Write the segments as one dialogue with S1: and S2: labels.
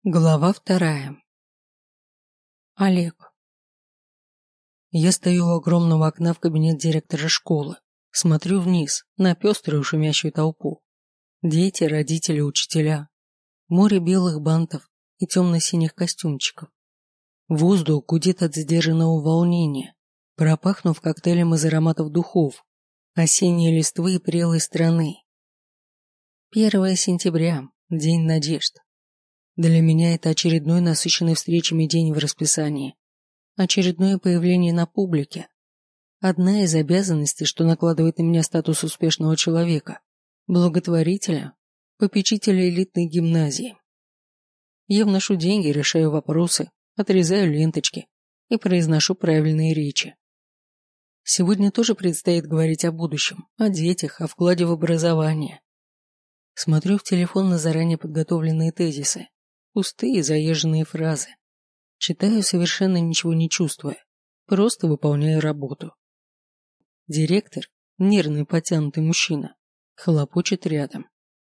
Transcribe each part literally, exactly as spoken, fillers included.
S1: Глава вторая. Олег. Я стою у огромного окна в кабинет директора школы. Смотрю вниз, на пеструю шумящую толпу. Дети, родители, учителя. Море белых бантов и темно-синих костюмчиков. Воздух гудит от сдержанного волнения, пропахнув коктейлем из ароматов духов, осенней листвы и прелой страны. Первое сентября. День надежд. Для меня это очередной насыщенный встречами день в расписании. Очередное появление на публике. Одна из обязанностей, что накладывает на меня статус успешного человека, благотворителя, попечителя элитной гимназии. Я вношу деньги, решаю вопросы, отрезаю ленточки и произношу правильные речи. Сегодня тоже предстоит говорить о будущем, о детях, о вкладе в образование. Смотрю в телефон на заранее подготовленные тезисы. Пустые заезженные фразы. Читаю, совершенно ничего не чувствуя. Просто выполняю работу. Директор, нервный потянутый мужчина, хлопочет рядом.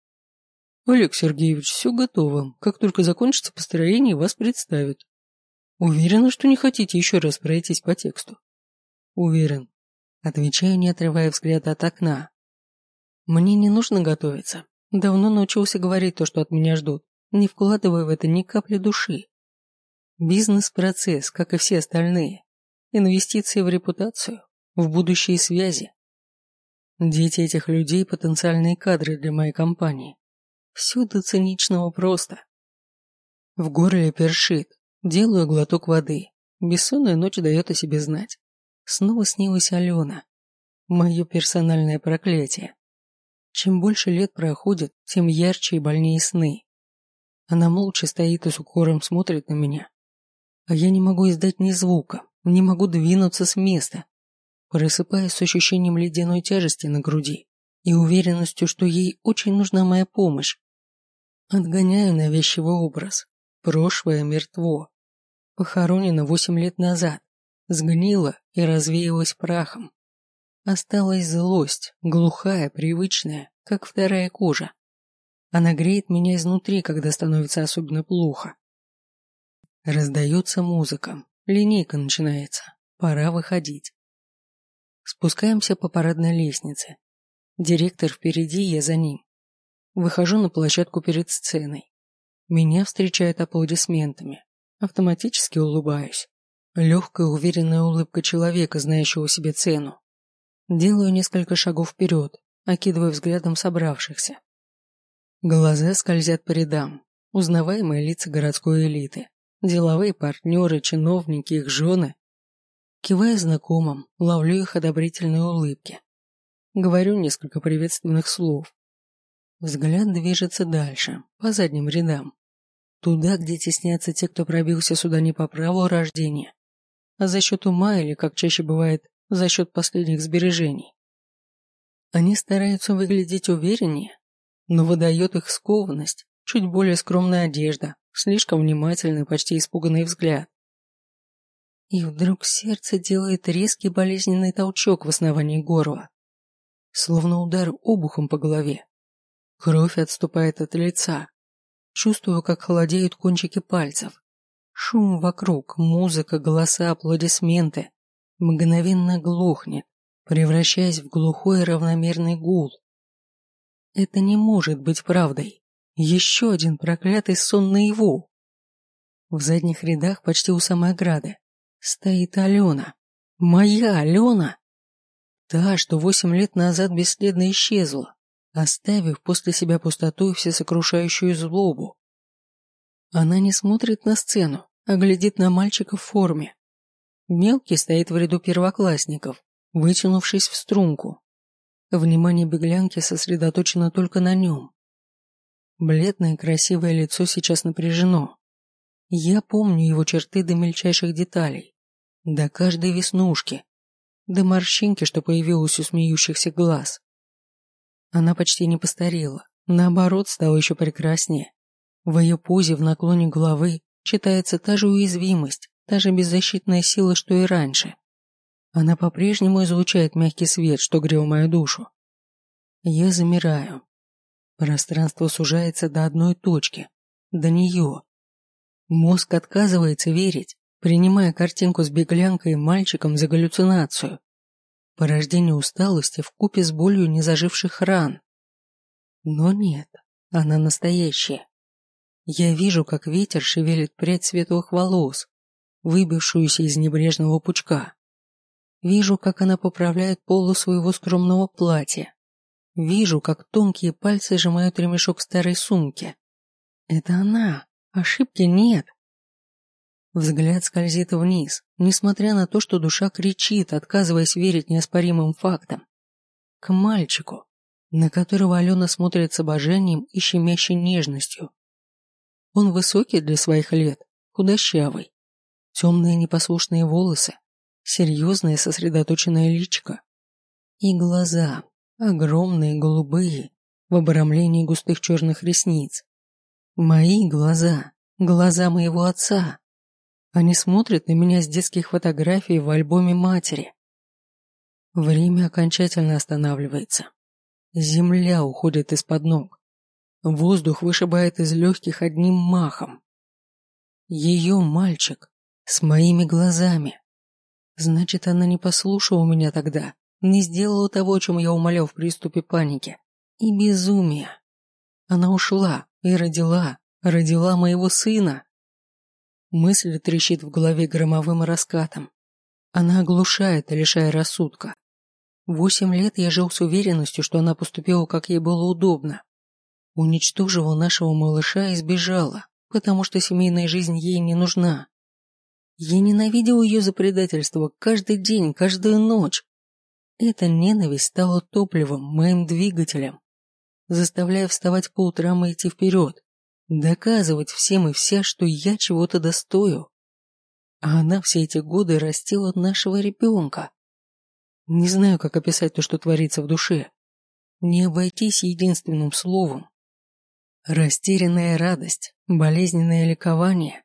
S1: «Олег Сергеевич, все готово. Как только закончится построение, вас представят. Уверена, что не хотите еще раз пройтись по тексту?» «Уверен». Отвечаю, не отрывая взгляда от окна. Мне не нужно готовиться. Давно научился говорить то, что от меня ждут, не вкладывая в это ни капли души. Бизнес-процесс, как и все остальные. Инвестиции в репутацию, в будущие связи. Дети этих людей – потенциальные кадры для моей компании. Все до циничного просто. В горле першит, делаю глоток воды. Бессонная ночь дает о себе знать. Снова снилась Алена. Мое персональное проклятие. Чем больше лет проходит, тем ярче и больнее сны. Она молча стоит и с укором смотрит на меня. А я не могу издать ни звука, не могу двинуться с места. Просыпаюсь с ощущением ледяной тяжести на груди и уверенностью, что ей очень нужна моя помощь. Отгоняю навязчивый образ. Прошлое мертво. Похоронено восемь лет назад. Сгнило и развеялось прахом. Осталась злость, глухая, привычная, как вторая кожа. Она греет меня изнутри, когда становится особенно плохо. Раздается музыка. Линейка начинается. Пора выходить. Спускаемся по парадной лестнице. Директор впереди, я за ним. Выхожу на площадку перед сценой. Меня встречают аплодисментами. Автоматически улыбаюсь. Легкая, уверенная улыбка человека, знающего себе цену. Делаю несколько шагов вперед, окидывая взглядом собравшихся. Глаза скользят по рядам. Узнаваемые лица городской элиты. Деловые партнеры, чиновники, их жены. Кивая знакомым, ловлю их одобрительные улыбки. Говорю несколько приветственных слов. Взгляд движется дальше, по задним рядам. Туда, где теснятся те, кто пробился сюда не по праву рождения, а за счет ума или, как чаще бывает, за счет последних сбережений. Они стараются выглядеть увереннее, но выдает их скованность, чуть более скромная одежда, слишком внимательный, почти испуганный взгляд. И вдруг сердце делает резкий болезненный толчок в основании горла, словно удар обухом по голове. Кровь отступает от лица. Чувствую, как холодеют кончики пальцев. Шум вокруг, музыка, голоса, аплодисменты. Мгновенно глохнет, превращаясь в глухой равномерный гул. Это не может быть правдой. Еще один проклятый сон наяву. В задних рядах, почти у самой ограды, стоит Алена. Моя Алена! Та, что восемь лет назад бесследно исчезла, оставив после себя пустоту и всесокрушающую злобу. Она не смотрит на сцену, а глядит на мальчика в форме. Мелкий стоит в ряду первоклассников, вытянувшись в струнку. Внимание беглянки сосредоточено только на нем. Бледное красивое лицо сейчас напряжено. Я помню его черты до мельчайших деталей, до каждой веснушки, до морщинки, что появилась у смеющихся глаз. Она почти не постарела, наоборот, стала еще прекраснее. В ее позе в наклоне головы читается та же уязвимость, та же беззащитная сила, что и раньше. Она по-прежнему излучает мягкий свет, что грел мою душу. Я замираю. Пространство сужается до одной точки, до нее. Мозг отказывается верить, принимая картинку с беглянкой и мальчиком за галлюцинацию. Порождение усталости вкупе с болью незаживших ран. Но нет, она настоящая. Я вижу, как ветер шевелит прядь светлых волос, выбившуюся из небрежного пучка. Вижу, как она поправляет полу своего скромного платья. Вижу, как тонкие пальцы сжимают ремешок старой сумки. Это она. Ошибки нет. Взгляд скользит вниз, несмотря на то, что душа кричит, отказываясь верить неоспоримым фактам. К мальчику, на которого Алена смотрит с обожанием и щемящей нежностью. Он высокий для своих лет, худощавый. Темные непослушные волосы, серьезное сосредоточенное личико. И глаза, огромные голубые, в обрамлении густых черных ресниц. Мои глаза, глаза моего отца. Они смотрят на меня с детских фотографий в альбоме матери. Время окончательно останавливается. Земля уходит из-под ног. Воздух вышибает из легких одним махом. Ее мальчик с моими глазами. Значит, она не послушала меня тогда, не сделала того, о чем я умолял в приступе паники. И безумия. Она ушла и родила, родила моего сына. Мысль трещит в голове громовым раскатом. Она оглушает, лишая рассудка. Восемь лет я жил с уверенностью, что она поступила, как ей было удобно. Уничтожила нашего малыша и сбежала, потому что семейная жизнь ей не нужна. Я ненавидел ее за предательство каждый день, каждую ночь. Эта ненависть стала топливом, моим двигателем, заставляя вставать по утрам и идти вперед, доказывать всем и вся, что я чего-то достою. А она все эти годы растила нашего ребенка. Не знаю, как описать то, что творится в душе. Не обойтись единственным словом. Растерянная радость, болезненное ликование.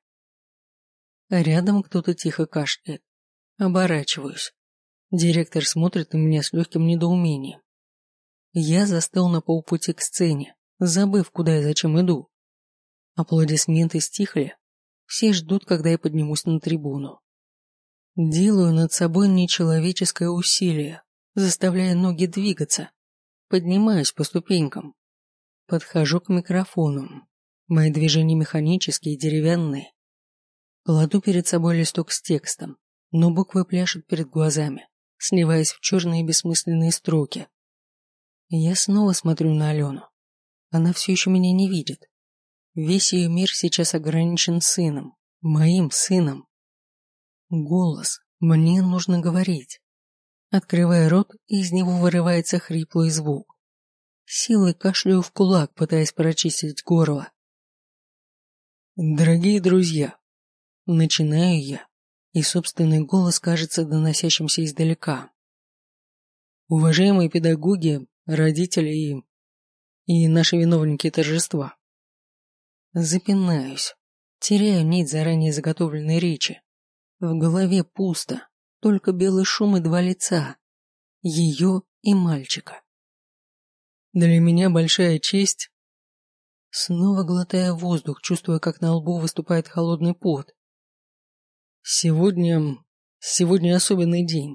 S1: Рядом кто-то тихо кашляет. Оборачиваюсь. Директор смотрит на меня с легким недоумением. Я застыл на полпути к сцене, забыв, куда и зачем иду. Аплодисменты стихли. Все ждут, когда я поднимусь на трибуну. Делаю над собой нечеловеческое усилие, заставляя ноги двигаться. Поднимаюсь по ступенькам. Подхожу к микрофону. Мои движения механические и деревянные. Кладу перед собой листок с текстом, но буквы пляшут перед глазами, сливаясь в черные бессмысленные строки. Я снова смотрю на Алену. Она все еще меня не видит. Весь ее мир сейчас ограничен сыном, моим сыном. Голос. Мне нужно говорить. Открывая рот, из него вырывается хриплый звук. Силой кашляю в кулак, пытаясь прочистить горло. Дорогие друзья, начинаю я, и собственный голос кажется доносящимся издалека. Уважаемые педагоги, родители и... и наши виновники торжества. Запинаюсь, теряю нить заранее заготовленной речи. В голове пусто, только белый шум и два лица. Ее и мальчика. Для меня большая честь. Снова глотая воздух, чувствуя, как на лбу выступает холодный пот. Сегодня... сегодня особенный день.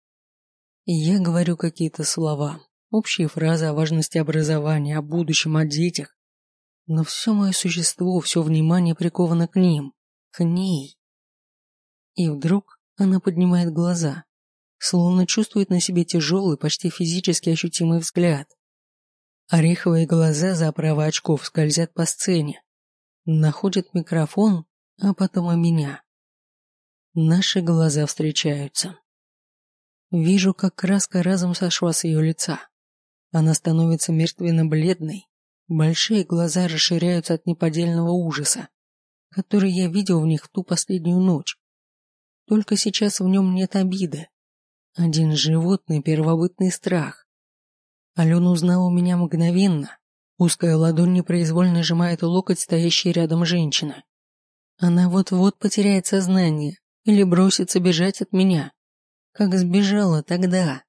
S1: Я говорю какие-то слова, общие фразы о важности образования, о будущем, о детях. Но все мое существо, все внимание приковано к ним, к ней. И вдруг она поднимает глаза, словно чувствует на себе тяжелый, почти физически ощутимый взгляд. Ореховые глаза за оправой очков скользят по сцене, находят микрофон, а потом и меня. Наши глаза встречаются. Вижу, как краска разом сошла с ее лица. Она становится мертвенно-бледной, большие глаза расширяются от неподдельного ужаса, который я видел в них в ту последнюю ночь. Только сейчас в нем нет обиды. Один животный первобытный страх. Алена узнала меня мгновенно. Узкая ладонь непроизвольно сжимает локоть стоящей рядом женщины. Она вот-вот потеряет сознание или бросится бежать от меня, как сбежала тогда.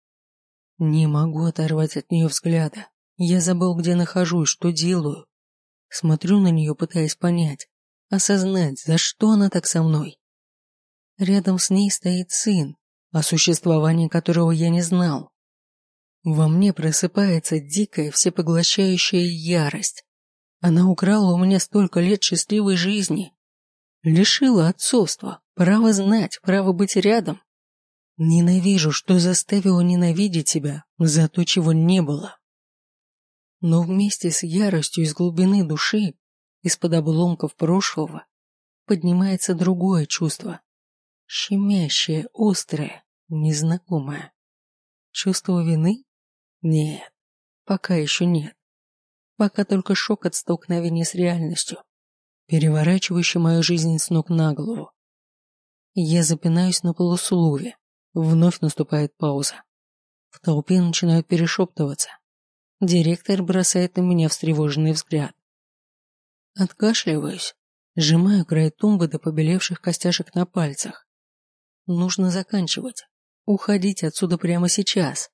S1: Не могу оторвать от нее взгляда. Я забыл, где нахожусь, что делаю. Смотрю на нее, пытаясь понять, осознать, за что она так со мной. Рядом с ней стоит сын, о существовании которого я не знал. Во мне просыпается дикая, всепоглощающая ярость. Она украла у меня столько лет счастливой жизни. Лишила отцовства, права знать, права быть рядом. Ненавижу, что заставило ненавидеть тебя за то, чего не было. Но вместе с яростью из глубины души, из-под обломков прошлого, поднимается другое чувство. Щемящее, острое, незнакомое. Чувство вины? Нет, пока еще нет. Пока только шок от столкновения с реальностью, переворачивающий мою жизнь с ног на голову. Я запинаюсь на полуслове. Вновь наступает пауза. В толпе начинают перешептываться. Директор бросает на меня встревоженный взгляд. Откашливаюсь, сжимаю край тумбы до побелевших костяшек на пальцах. Нужно заканчивать. Уходить отсюда прямо сейчас.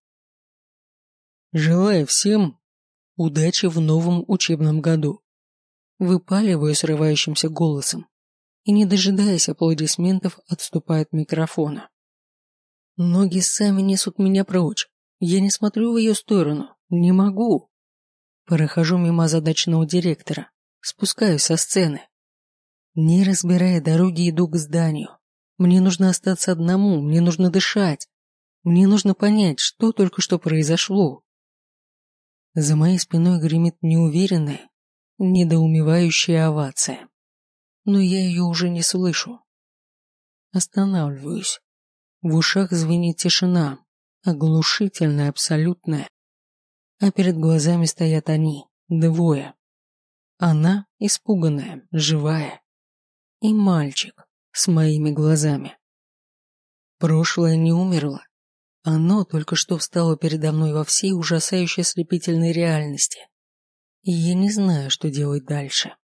S1: Желаю всем удачи в новом учебном году. Выпаливаю срывающимся голосом и, не дожидаясь аплодисментов, отступаю от микрофона. Ноги сами несут меня прочь. Я не смотрю в ее сторону. Не могу. Прохожу мимо озадаченного директора. Спускаюсь со сцены. Не разбирая дороги, иду к зданию. Мне нужно остаться одному. Мне нужно дышать. Мне нужно понять, что только что произошло. За моей спиной гремит неуверенная, недоумевающая овация. Но я ее уже не слышу. Останавливаюсь. В ушах звенит тишина, оглушительная, абсолютная. А перед глазами стоят они, двое. Она испуганная, живая. И мальчик с моими глазами. Прошлое не умерло. Оно только что встало передо мной во всей ужасающей ослепительной реальности. И я не знаю, что делать дальше.